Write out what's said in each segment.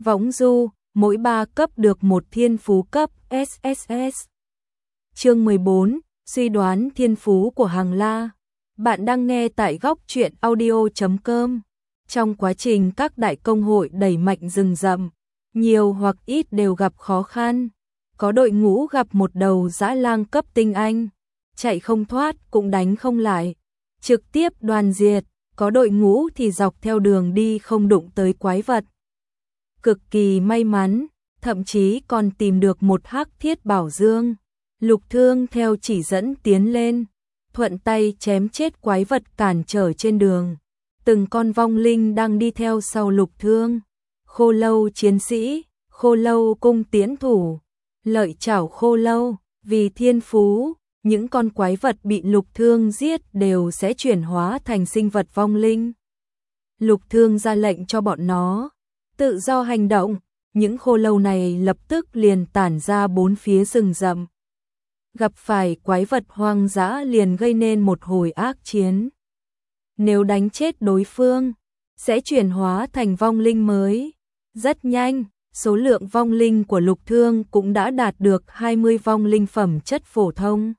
Võng du, mỗi 3 cấp được một thiên phú cấp SSS. Chương 14, suy đoán thiên phú của Hằng La. Bạn đang nghe tại góc truyện audio.com. Trong quá trình các đại công hội đẩy mạnh rừng rậm, nhiều hoặc ít đều gặp khó khăn. Có đội ngũ gặp một đầu dã lang cấp tinh anh, chạy không thoát cũng đánh không lại, trực tiếp đoàn diệt. Có đội ngũ thì dọc theo đường đi không đụng tới quái vật. Cực kỳ may mắn, thậm chí còn tìm được một hắc thiết bảo dương. Lục Thương theo chỉ dẫn tiến lên, thuận tay chém chết quái vật cản trở trên đường. Từng con vong linh đang đi theo sau Lục Thương. Khô lâu chiến sĩ, khô lâu cung tiễn thủ, lợi chảo khô lâu, vì thiên phú, những con quái vật bị Lục Thương giết đều sẽ chuyển hóa thành sinh vật vong linh. Lục Thương ra lệnh cho bọn nó tự do hành động, những khô lâu này lập tức liền tản ra bốn phía rừng rậm. Gặp phải quái vật hoang dã liền gây nên một hồi ác chiến. Nếu đánh chết đối phương, sẽ chuyển hóa thành vong linh mới. Rất nhanh, số lượng vong linh của Lục Thương cũng đã đạt được 20 vong linh phẩm chất phổ thông.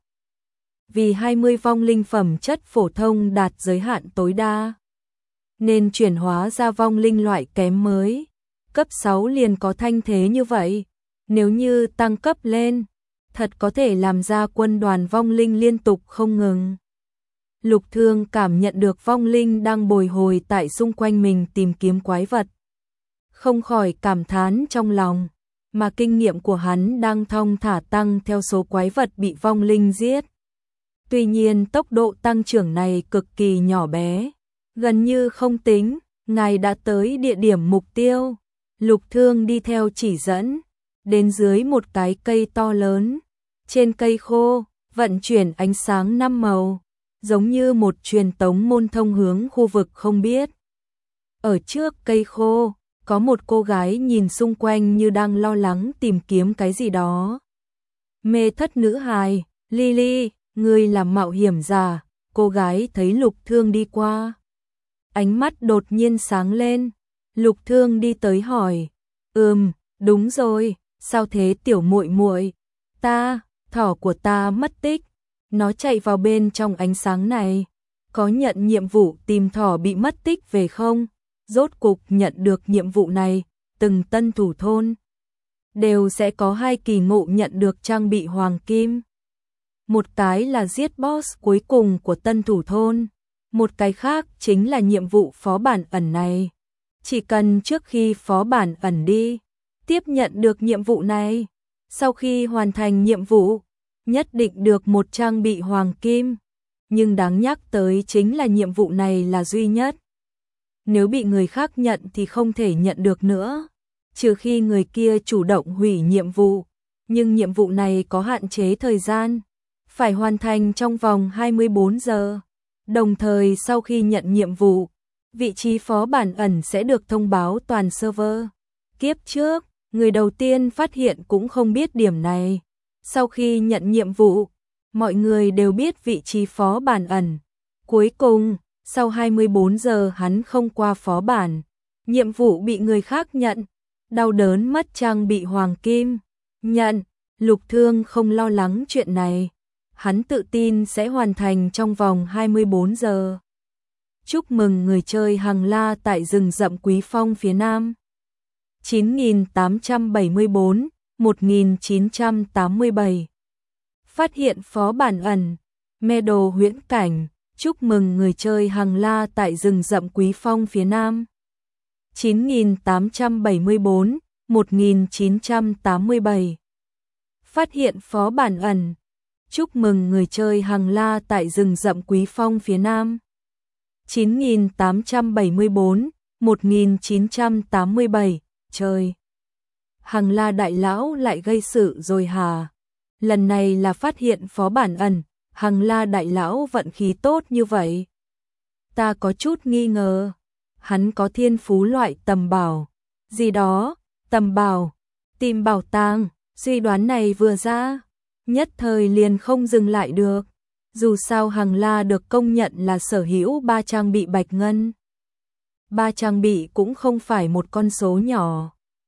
Vì 20 vong linh phẩm chất phổ thông đạt giới hạn tối đa, nên chuyển hóa ra vong linh loại kém mới. Cấp 6 liền có thanh thế như vậy, nếu như tăng cấp lên, thật có thể làm ra quân đoàn vong linh liên tục không ngừng. Lục Thương cảm nhận được vong linh đang bồi hồi tại xung quanh mình tìm kiếm quái vật. Không khỏi cảm thán trong lòng, mà kinh nghiệm của hắn đang thong thả tăng theo số quái vật bị vong linh giết. Tuy nhiên tốc độ tăng trưởng này cực kỳ nhỏ bé, gần như không tính. Ngài đã tới địa điểm mục tiêu. Lục Thương đi theo chỉ dẫn, đến dưới một cái cây to lớn. Trên cây khô, vận chuyển ánh sáng 5 màu, giống như một truyền tống môn thông hướng khu vực không biết. Ở trước cây khô, có một cô gái nhìn xung quanh như đang lo lắng tìm kiếm cái gì đó. Mê thất nữ hài, Lily, ngươi là mạo hiểm giả. Cô gái thấy Lục Thương đi qua, ánh mắt đột nhiên sáng lên. Lục Thương đi tới hỏi, đúng rồi, sao thế tiểu muội muội? Thỏ của ta mất tích, nó chạy vào bên trong ánh sáng này. Có nhận nhiệm vụ tìm thỏ bị mất tích về không? Rốt cục nhận được nhiệm vụ này, từng tân thủ thôn đều sẽ có 2 kỳ ngộ nhận được trang bị hoàng kim. Một cái là giết boss cuối cùng của tân thủ thôn, một cái khác chính là nhiệm vụ phó bản ẩn này. Chỉ cần trước khi phó bản ẩn đi, tiếp nhận được nhiệm vụ này, sau khi hoàn thành nhiệm vụ, nhất định được một trang bị hoàng kim. Nhưng đáng nhắc tới chính là nhiệm vụ này là duy nhất. Nếu bị người khác nhận thì không thể nhận được nữa, trừ khi người kia chủ động hủy nhiệm vụ. Nhưng nhiệm vụ này có hạn chế thời gian, phải hoàn thành trong vòng 24 giờ. Đồng thời sau khi nhận nhiệm vụ, vị trí phó bản ẩn sẽ được thông báo toàn server. Kiếp trước, người đầu tiên phát hiện cũng không biết điểm này. Sau khi nhận nhiệm vụ, mọi người đều biết vị trí phó bản ẩn. Cuối cùng, sau 24 giờ hắn không qua phó bản, nhiệm vụ bị người khác nhận, đau đớn mất trang bị hoàng kim. Nhận, Lục Thương không lo lắng chuyện này. Hắn tự tin sẽ hoàn thành trong vòng 24 giờ. Chúc mừng người chơi Hằng La tại rừng rậm Quý Phong phía Nam. 9874, 1987. Phát hiện phó bản ẩn, mê đồ huyễn cảnh. Chúc mừng người chơi Hằng La tại rừng rậm Quý Phong phía Nam. 9874, 1987. Phát hiện phó bản ẩn. Chúc mừng người chơi Hằng La tại rừng rậm Quý Phong phía Nam. 9874, 1987. Trời, Hằng La đại lão lại gây sự rồi hả? Lần này là phát hiện phó bản ẩn, Hằng La đại lão vận khí tốt như vậy. Ta có chút nghi ngờ, hắn có thiên phú loại tầm bảo. Gì đó, tầm bảo, tìm bảo tàng, suy đoán này vừa ra, nhất thời liền không dừng lại được. Dù sao Hằng La được công nhận là sở hữu 3 trang bị bạch ngân. 3 trang bị cũng không phải một con số nhỏ.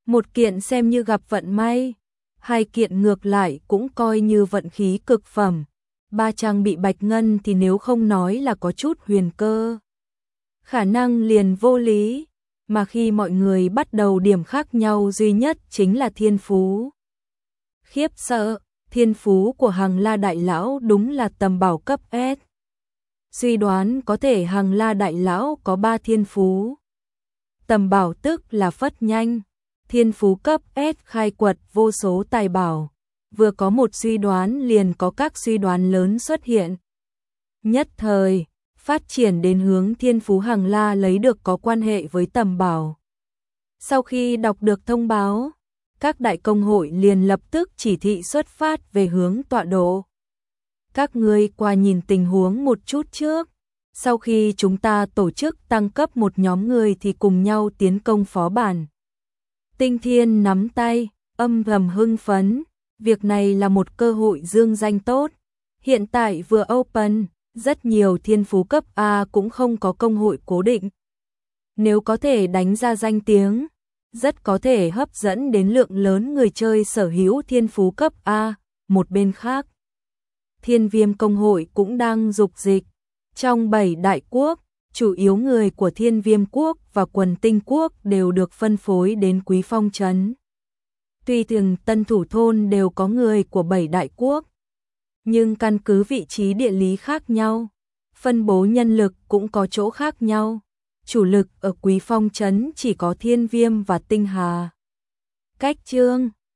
Một kiện xem như gặp vận may, hai kiện ngược lại cũng coi như vận khí cực phẩm. Ba trang bị bạch ngân thì nếu không nói là có chút huyền cơ, khả năng liền vô lý, mà khi mọi người bắt đầu điểm khác nhau duy nhất chính là thiên phú. Khiếp sợ, thiên phú của Hằng La Đại Lão đúng là tầm bảo cấp S. Suy đoán có thể Hằng La Đại Lão có 3 thiên phú. Tầm bảo tức là phất nhanh, thiên phú cấp S khai quật vô số tài bảo. Vừa có một suy đoán liền có các suy đoán lớn xuất hiện. Nhất thời, phát triển đến hướng thiên phú Hằng La lấy được có quan hệ với tầm bảo. Sau khi đọc được thông báo, các đại công hội liền lập tức chỉ thị xuất phát về hướng tọa độ. Các ngươi qua nhìn tình huống một chút trước. Sau khi chúng ta tổ chức tăng cấp một nhóm người thì cùng nhau tiến công phó bản. Tinh Thiên nắm tay, âm thầm hưng phấn. Việc này là một cơ hội dương danh tốt. Hiện tại vừa open, rất nhiều thiên phú cấp A cũng không có công hội cố định. Nếu có thể đánh ra danh tiếng, rất có thể hấp dẫn đến lượng lớn người chơi sở hữu thiên phú cấp A. Một bên khác, Thiên Viêm công hội cũng đang dục dịch. Trong 7 đại quốc, chủ yếu người của Thiên Viêm quốc và Quần Tinh quốc đều được phân phối đến Quý Phong trấn. Tuy từng tân thủ thôn đều có người của 7 đại quốc, nhưng căn cứ vị trí địa lý khác nhau, phân bố nhân lực cũng có chỗ khác nhau. Chủ lực ở Quý Phong trấn chỉ có Thiên Viêm và Tinh Hà. Cách chương